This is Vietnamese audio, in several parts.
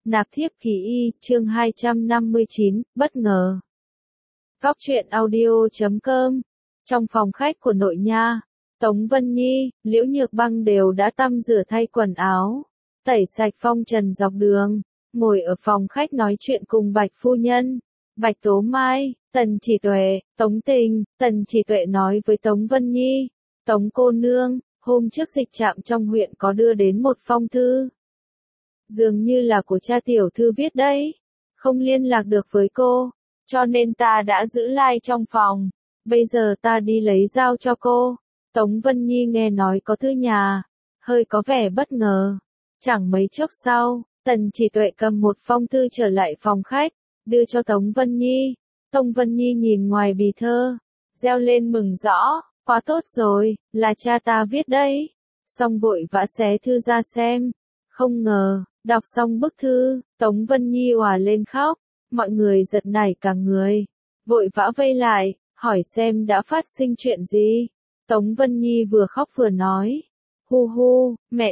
Nạp thiếp kỳ y, chương 259, bất ngờ. Góc truyện audio.com. Trong phòng khách của nội nha, Tống Vân Nhi, Liễu Nhược Băng đều đã tăm rửa thay quần áo, tẩy sạch phong trần dọc đường, ngồi ở phòng khách nói chuyện cùng Bạch phu nhân, Bạch Tố Mai, Tần Chỉ Tuệ, Tống Tình. Tần Chỉ Tuệ nói với Tống Vân Nhi, Tống cô nương, hôm trước dịch trạm trong huyện có đưa đến một phong thư. Dường như là của cha tiểu thư viết đấy, không liên lạc được với cô, cho nên ta đã giữ lại trong phòng, bây giờ ta đi lấy giao cho cô. Tống Vân Nhi nghe nói có thư nhà, hơi có vẻ bất ngờ. Chẳng mấy chốc sau, Tần Chỉ Tuệ cầm một phong thư trở lại phòng khách, đưa cho Tống Vân Nhi. Tống Vân Nhi nhìn ngoài bì thơ, reo lên mừng rõ, quá tốt rồi, là cha ta viết đấy. Xong vội vã xé thư ra xem, không ngờ, đọc xong bức thư, Tống Vân Nhi òa lên khóc, mọi người giật nảy cả người, vội vã vây lại, hỏi xem đã phát sinh chuyện gì. Tống Vân Nhi vừa khóc vừa nói, hu hu,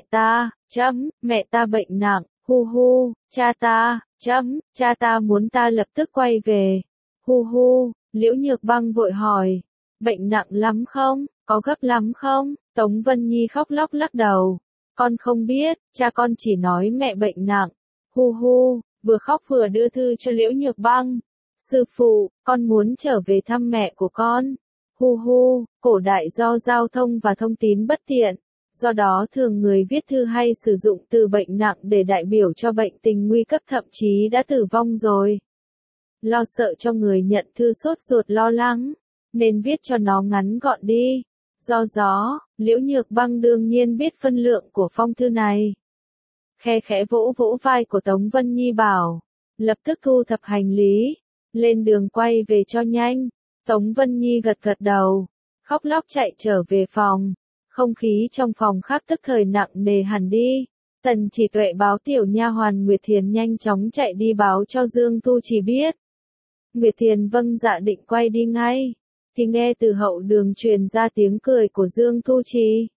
mẹ ta bệnh nặng, hu hu, cha ta muốn ta lập tức quay về, hu hu. Liễu Nhược Băng vội hỏi, bệnh nặng lắm không, có gấp lắm không? Tống Vân Nhi khóc lóc lắc đầu, con không biết, cha con chỉ nói mẹ bệnh nặng, hu hu, vừa khóc vừa đưa thư cho Liễu Nhược Băng. Sư phụ, con muốn trở về thăm mẹ của con. Hu hu, cổ đại do giao thông và thông tín bất tiện, do đó thường người viết thư hay sử dụng từ bệnh nặng để đại biểu cho bệnh tình nguy cấp thậm chí đã tử vong rồi. Lo sợ cho người nhận thư sốt ruột lo lắng, nên viết cho nó ngắn gọn đi. Do đó, Liễu Nhược Băng đương nhiên biết phân lượng của phong thư này. Khe khẽ vỗ vỗ vai của Tống Vân Nhi bảo, lập tức thu thập hành lý, lên đường quay về cho nhanh. Tống Vân Nhi gật gật đầu, khóc lóc chạy trở về phòng. Không khí trong phòng khác tức thời nặng nề hẳn đi. Tần Chỉ Tuệ báo tiểu nha hoàn Nguyệt Thiền nhanh chóng chạy đi báo cho Dương Tu Trì biết. Nguyệt Thiền vâng dạ định quay đi ngay, thì nghe từ hậu đường truyền ra tiếng cười của Dương Tu Trì.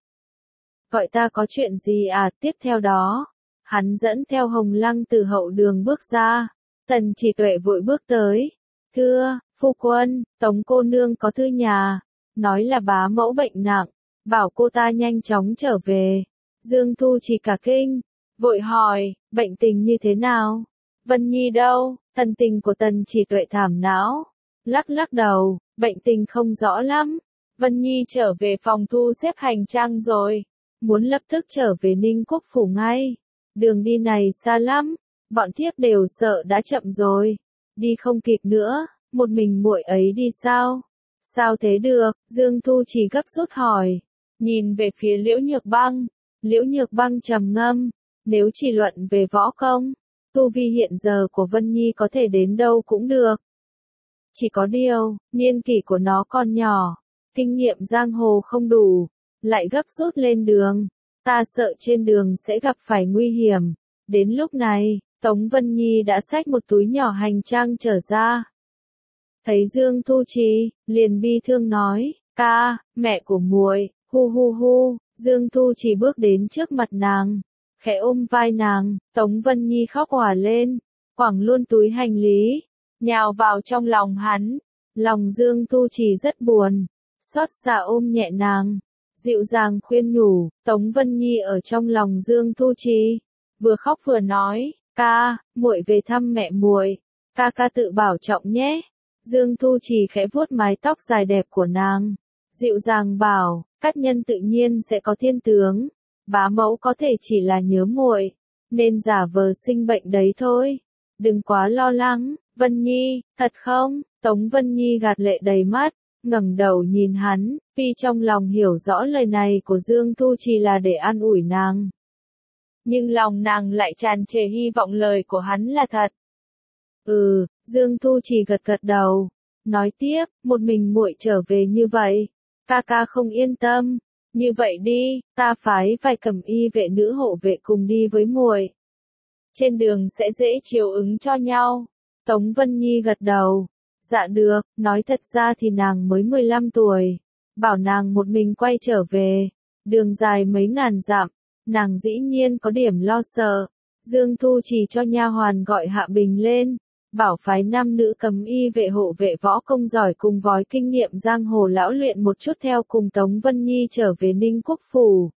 Gọi ta có chuyện gì à? Tiếp theo đó, hắn dẫn theo Hồng Lăng từ hậu đường bước ra. Tần Chỉ Tuệ vội bước tới. Thưa, phu quân, Tống cô nương có thư nhà, nói là bá mẫu bệnh nặng, bảo cô ta nhanh chóng trở về. Dương Tu Trì cả kinh, vội hỏi, bệnh tình như thế nào? Vân Nhi đâu? Thần tình của Tần Chỉ Tuệ thảm não, lắc lắc đầu, bệnh tình không rõ lắm. Vân Nhi trở về phòng thu xếp hành trang rồi, muốn lập tức trở về Ninh Quốc phủ ngay. Đường đi này xa lắm, bọn thiếp đều sợ đã chậm rồi, đi không kịp nữa, một mình muội ấy đi sao? Sao thế được? Dương Tu Trì gấp rút hỏi, nhìn về phía Liễu Nhược Băng. Liễu Nhược Băng trầm ngâm, nếu chỉ luận về võ công, tu vi hiện giờ của Vân Nhi có thể đến đâu cũng được. Chỉ có điều, niên kỷ của nó còn nhỏ, kinh nghiệm giang hồ không đủ, lại gấp rút lên đường, ta sợ trên đường sẽ gặp phải nguy hiểm. Đến lúc này, Tống Vân Nhi đã xách một túi nhỏ hành trang trở ra. Thấy Dương Tu Trì, liền bi thương nói, ca, mẹ của muội, hu hu hu. Dương Tu Trì bước đến trước mặt nàng, khẽ ôm vai nàng. Tống Vân Nhi khóc òa lên, quẳng luôn túi hành lý, nhào vào trong lòng hắn. Lòng Dương Tu Trì rất buồn, xót xa ôm nhẹ nàng, dịu dàng khuyên nhủ. Tống Vân Nhi ở trong lòng Dương Tu Trì, vừa khóc vừa nói, ca, muội về thăm mẹ muội, ca ca tự bảo trọng nhé. Dương Tu Trì khẽ vuốt mái tóc dài đẹp của nàng, dịu dàng bảo, các nhân tự nhiên sẽ có thiên tướng, bá mẫu có thể chỉ là nhớ muội, nên giả vờ sinh bệnh đấy thôi, đừng quá lo lắng. Vân Nhi, thật không? Tống Vân Nhi gạt lệ đầy mắt, ngẩng đầu nhìn hắn, vì trong lòng hiểu rõ lời này của Dương Tu Trì là để an ủi nàng. Nhưng lòng nàng lại tràn trề hy vọng lời của hắn là thật. Dương Tu Trì gật gật đầu, nói tiếp, một mình muội trở về như vậy, ca ca không yên tâm. Như vậy đi, ta phái vài cẩm y vệ nữ hộ vệ cùng đi với muội. Trên đường sẽ dễ chiều ứng cho nhau. Tống Vân Nhi gật đầu, dạ được, nói thật ra thì nàng mới 15 tuổi, bảo nàng một mình quay trở về, đường dài mấy ngàn dặm, nàng dĩ nhiên có điểm lo sợ. Dương Thu Trì cho nha hoàn gọi Hạ Bình lên, bảo phái nam nữ cấm y vệ hộ vệ võ công giỏi cùng vói kinh nghiệm giang hồ lão luyện một chút theo cùng Tống Vân Nhi trở về Ninh Quốc Phủ.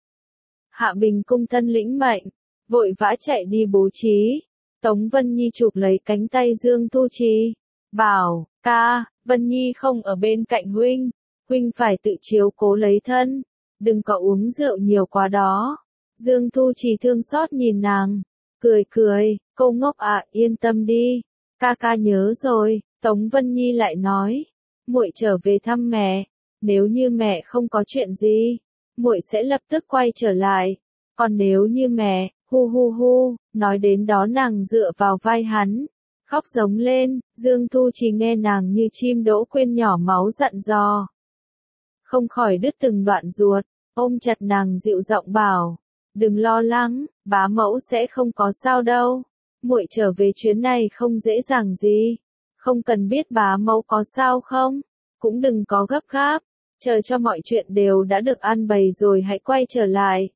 Hạ Bình cung thân lĩnh mệnh, vội vã chạy đi bố trí. Tống Vân Nhi chụp lấy cánh tay Dương Thu Trì, bảo, ca, Vân Nhi không ở bên cạnh huynh, huynh phải tự chiếu cố lấy thân, đừng có uống rượu nhiều quá đó. Dương Thu Trì thương xót nhìn nàng, cười cười, cô ngốc ạ, yên tâm đi, ca ca nhớ rồi. Tống Vân Nhi lại nói, muội trở về thăm mẹ, nếu như mẹ không có chuyện gì, muội sẽ lập tức quay trở lại, còn nếu như mẹ, hu hu hu, nói đến đó nàng dựa vào vai hắn, khóc giống lên. Dương Thu Trì nghe nàng như chim đỗ quên nhỏ máu dặn dò, không khỏi đứt từng đoạn ruột, ôm chặt nàng dịu giọng bảo, đừng lo lắng, bá mẫu sẽ không có sao đâu, muội trở về chuyến này không dễ dàng gì, không cần biết bá mẫu có sao không, cũng đừng có gấp gáp, chờ cho mọi chuyện đều đã được an bày rồi hãy quay trở lại.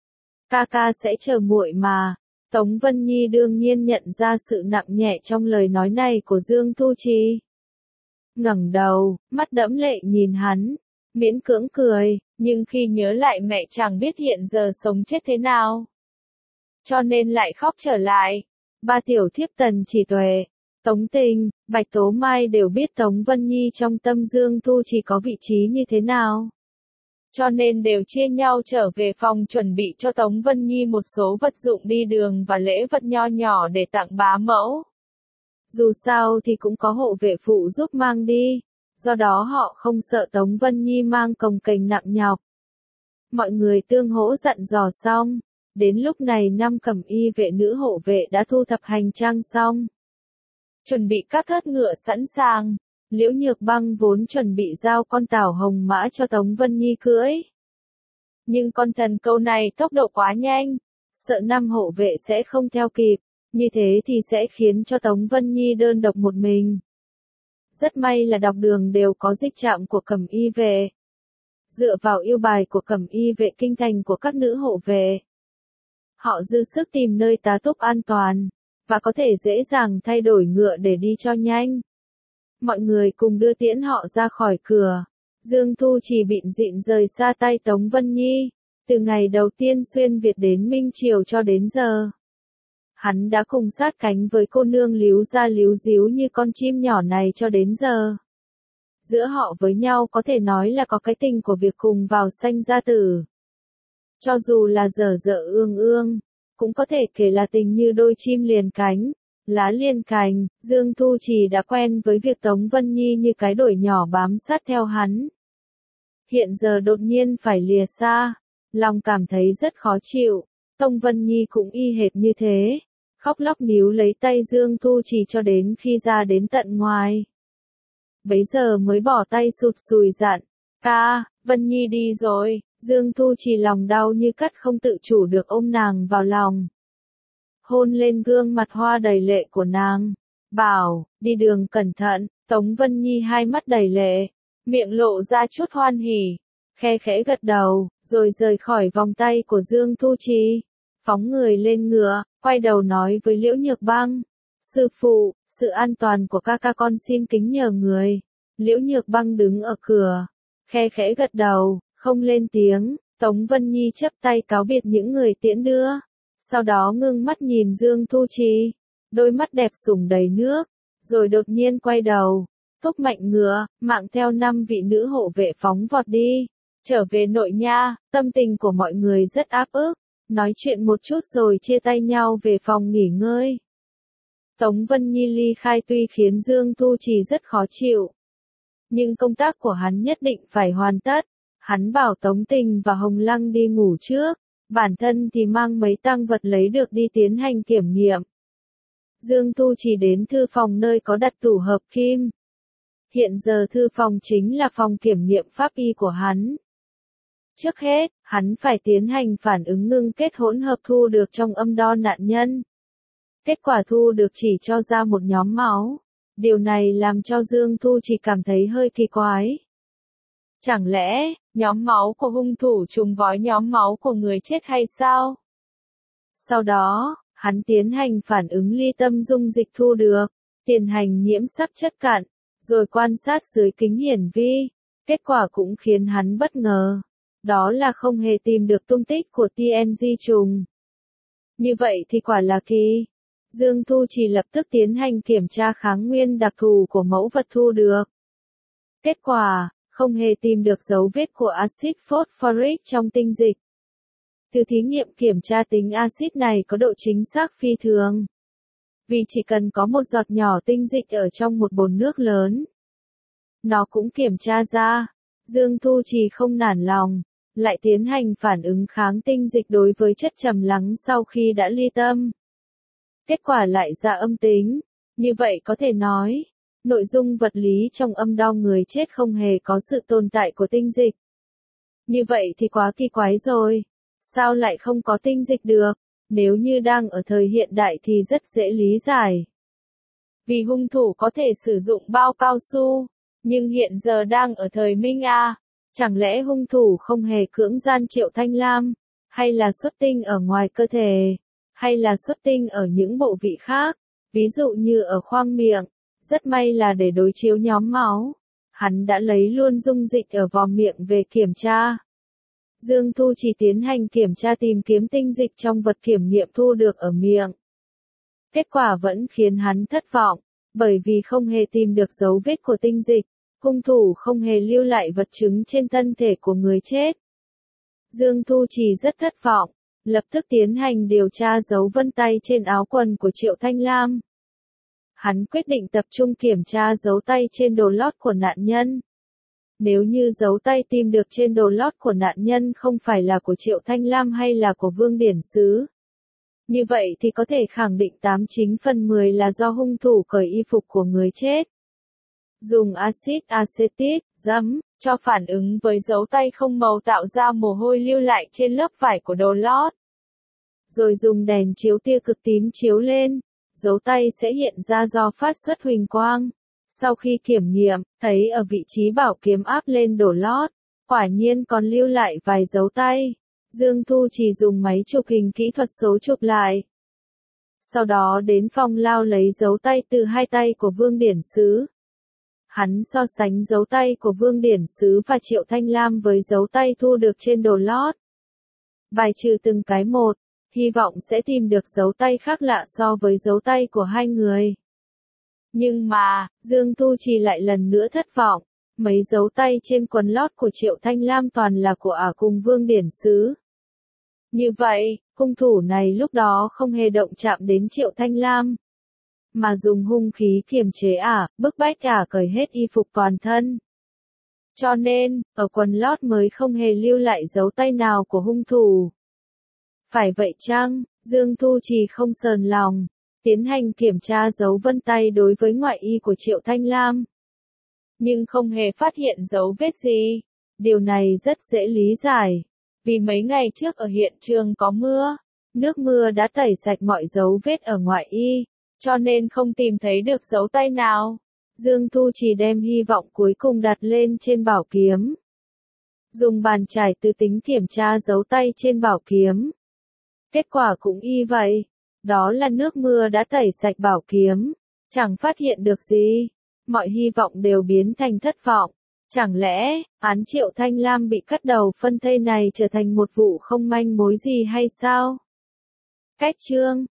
Ca ca sẽ chờ muội mà. Tống Vân Nhi đương nhiên nhận ra sự nặng nhẹ trong lời nói này của Dương Thu Trì. Ngẩng đầu, mắt đẫm lệ nhìn hắn, miễn cưỡng cười, nhưng khi nhớ lại mẹ chẳng biết hiện giờ sống chết thế nào, cho nên lại khóc trở lại. Ba tiểu thiếp Tần Chỉ Tuệ, Tống Tình, Bạch Tố Mai đều biết Tống Vân Nhi trong tâm Dương Thu Trì có vị trí như thế nào, cho nên đều chia nhau trở về phòng chuẩn bị cho Tống Vân Nhi một số vật dụng đi đường và lễ vật nho nhỏ để tặng bá mẫu. Dù sao thì cũng có hộ vệ phụ giúp mang đi, do đó họ không sợ Tống Vân Nhi mang cồng kềnh nặng nhọc. Mọi người tương hỗ dặn dò xong, đến lúc này năm cẩm y vệ nữ hộ vệ đã thu thập hành trang xong, chuẩn bị các thớt ngựa sẵn sàng. Liễu Nhược Băng vốn chuẩn bị giao con Tảo Hồng Mã cho Tống Vân Nhi cưỡi, nhưng con thần câu này tốc độ quá nhanh, sợ năm hộ vệ sẽ không theo kịp, như thế thì sẽ khiến cho Tống Vân Nhi đơn độc một mình. Rất may là dọc đường đều có dịch trạm của cẩm y vệ. Dựa vào yêu bài của cẩm y vệ kinh thành của các nữ hộ vệ, họ dư sức tìm nơi tá túc an toàn, và có thể dễ dàng thay đổi ngựa để đi cho nhanh. Mọi người cùng đưa tiễn họ ra khỏi cửa. Dương Thu Trì bịn dịn rời xa tay Tống Vân Nhi, từ ngày đầu tiên xuyên Việt đến Minh Triều cho đến giờ. Hắn đã cùng sát cánh với cô nương líu ra líu díu như con chim nhỏ này cho đến giờ. Giữa họ với nhau có thể nói là có cái tình của việc cùng vào sanh gia tử. Cho dù là dở dở ương ương, cũng có thể kể là tình như đôi chim liền cánh, lá liền cành. Dương Thu Trì đã quen với việc Tống Vân Nhi như cái đuổi nhỏ bám sát theo hắn. Hiện giờ đột nhiên phải lìa xa, lòng cảm thấy rất khó chịu. Tống Vân Nhi cũng y hệt như thế, khóc lóc níu lấy tay Dương Thu Trì cho đến khi ra đến tận ngoài. Bấy giờ mới bỏ tay sụt sùi dặn, ca, Vân Nhi đi rồi. Dương Thu Trì lòng đau như cắt không tự chủ được ôm nàng vào lòng, hôn lên gương mặt hoa đầy lệ của nàng, bảo, đi đường cẩn thận. Tống Vân Nhi hai mắt đầy lệ, miệng lộ ra chút hoan hỉ, khe khẽ gật đầu, rồi rời khỏi vòng tay của Dương Thu Trì, phóng người lên ngựa, quay đầu nói với Liễu Nhược Băng, sư phụ, sự an toàn của ca ca con xin kính nhờ người. Liễu Nhược Băng đứng ở cửa, khe khẽ gật đầu, không lên tiếng. Tống Vân Nhi chắp tay cáo biệt những người tiễn đưa, sau đó ngưng mắt nhìn Dương Thu Trì, đôi mắt đẹp sủng đầy nước, rồi đột nhiên quay đầu, thúc mạnh ngựa, mạng theo 5 vị nữ hộ vệ phóng vọt đi, trở về nội nha. Tâm tình của mọi người rất áp ức, nói chuyện một chút rồi chia tay nhau về phòng nghỉ ngơi. Tống Vân Nhi ly khai tuy khiến Dương Thu Trì rất khó chịu, nhưng công tác của hắn nhất định phải hoàn tất. Hắn bảo Tống Tình và Hồng Lăng đi ngủ trước, bản thân thì mang mấy tang vật lấy được đi tiến hành kiểm nghiệm. Dương Thu Trì đến thư phòng nơi có đặt tủ hợp kim. Hiện giờ thư phòng chính là phòng kiểm nghiệm pháp y của hắn. Trước hết, hắn phải tiến hành phản ứng ngưng kết hỗn hợp thu được trong âm đo nạn nhân. Kết quả thu được chỉ cho ra một nhóm máu. Điều này làm cho Dương Thu Trì cảm thấy hơi kỳ quái. Chẳng lẽ, nhóm máu của hung thủ trùng với nhóm máu của người chết hay sao? Sau đó, Hắn tiến hành phản ứng ly tâm dung dịch thu được, tiến hành nhiễm sắc chất cặn, rồi quan sát dưới kính hiển vi. Kết quả cũng khiến hắn bất ngờ. Đó là không hề tìm được tung tích của TNG trùng. Như vậy thì quả là kỳ. Dương Thu Trì lập tức tiến hành kiểm tra kháng nguyên đặc thù của mẫu vật thu được. Kết quả, không hề tìm được dấu vết của axit phosphoric trong tinh dịch. Từ thí nghiệm kiểm tra tính axit này có độ chính xác phi thường. Vì chỉ cần có một giọt nhỏ tinh dịch ở trong một bồn nước lớn. Nó cũng kiểm tra ra. Dương Thu Trì không nản lòng, lại tiến hành phản ứng kháng tinh dịch đối với chất trầm lắng sau khi đã ly tâm. Kết quả lại ra âm tính. Như vậy có thể nói, nội dung vật lý trong âm đo người chết không hề có sự tồn tại của tinh dịch. Như vậy thì quá kỳ quái rồi. Sao lại không có tinh dịch được? Nếu như đang ở thời hiện đại thì rất dễ lý giải. Vì hung thủ có thể sử dụng bao cao su, nhưng hiện giờ đang ở thời Minh A. Chẳng lẽ hung thủ không hề cưỡng gian Triệu Thanh Lam, hay là xuất tinh ở ngoài cơ thể, hay là xuất tinh ở những bộ vị khác, ví dụ như ở khoang miệng. Rất may là để đối chiếu nhóm máu, hắn đã lấy luôn dung dịch ở vòm miệng về kiểm tra. Dương Thu Trì tiến hành kiểm tra tìm kiếm tinh dịch trong vật kiểm nghiệm thu được ở miệng. Kết quả vẫn khiến hắn thất vọng, bởi vì không hề tìm được dấu vết của tinh dịch, hung thủ không hề lưu lại vật chứng trên thân thể của người chết. Dương Thu Trì rất thất vọng, lập tức tiến hành điều tra dấu vân tay trên áo quần của Triệu Thanh Lam. Hắn quyết định tập trung kiểm tra dấu tay trên đồ lót của nạn nhân. Nếu như dấu tay tìm được trên đồ lót của nạn nhân không phải là của Triệu Thanh Lam hay là của Vương Điển Sứ, như vậy thì có thể khẳng định 89/10 là do hung thủ cởi y phục của người chết. Dùng axit acetic, giấm, cho phản ứng với dấu tay không màu tạo ra mồ hôi lưu lại trên lớp vải của đồ lót. Rồi dùng đèn chiếu tia cực tím chiếu lên, dấu tay sẽ hiện ra do phát xuất huỳnh quang. Sau khi kiểm nghiệm, thấy ở vị trí bảo kiếm áp lên đồ lót, quả nhiên còn lưu lại vài dấu tay. Dương Thu Trì dùng máy chụp hình kỹ thuật số chụp lại. Sau đó đến Phong Lao lấy dấu tay từ hai tay của Vương Điển Sứ. Hắn so sánh dấu tay của Vương Điển Sứ và Triệu Thanh Lam với dấu tay thu được trên đồ lót. Bài trừ từng cái một, hy vọng sẽ tìm được dấu tay khác lạ so với dấu tay của hai người. Nhưng mà, Dương Thu Trì lại lần nữa thất vọng, mấy dấu tay trên quần lót của Triệu Thanh Lam toàn là của ả cùng Vương Điển Sứ. Như vậy, hung thủ này lúc đó không hề động chạm đến Triệu Thanh Lam, mà dùng hung khí kiềm chế ả, bức bách ả cởi hết y phục toàn thân. Cho nên, ở quần lót mới không hề lưu lại dấu tay nào của hung thủ. Phải vậy chăng? Dương Thu Trì không sờn lòng, tiến hành kiểm tra dấu vân tay đối với ngoại y của Triệu Thanh Lam. Nhưng không hề phát hiện dấu vết gì. Điều này rất dễ lý giải. Vì mấy ngày trước ở hiện trường có mưa, nước mưa đã tẩy sạch mọi dấu vết ở ngoại y, cho nên không tìm thấy được dấu tay nào. Dương Thu Trì đem hy vọng cuối cùng đặt lên trên bảo kiếm. Dùng bàn chải từ tính kiểm tra dấu tay trên bảo kiếm. Kết quả cũng y vậy. Đó là nước mưa đã tẩy sạch bảo kiếm. Chẳng phát hiện được gì. Mọi hy vọng đều biến thành thất vọng. Chẳng lẽ, án Triệu Thanh Lam bị cắt đầu phân thây này trở thành một vụ không manh mối gì hay sao? Cách chương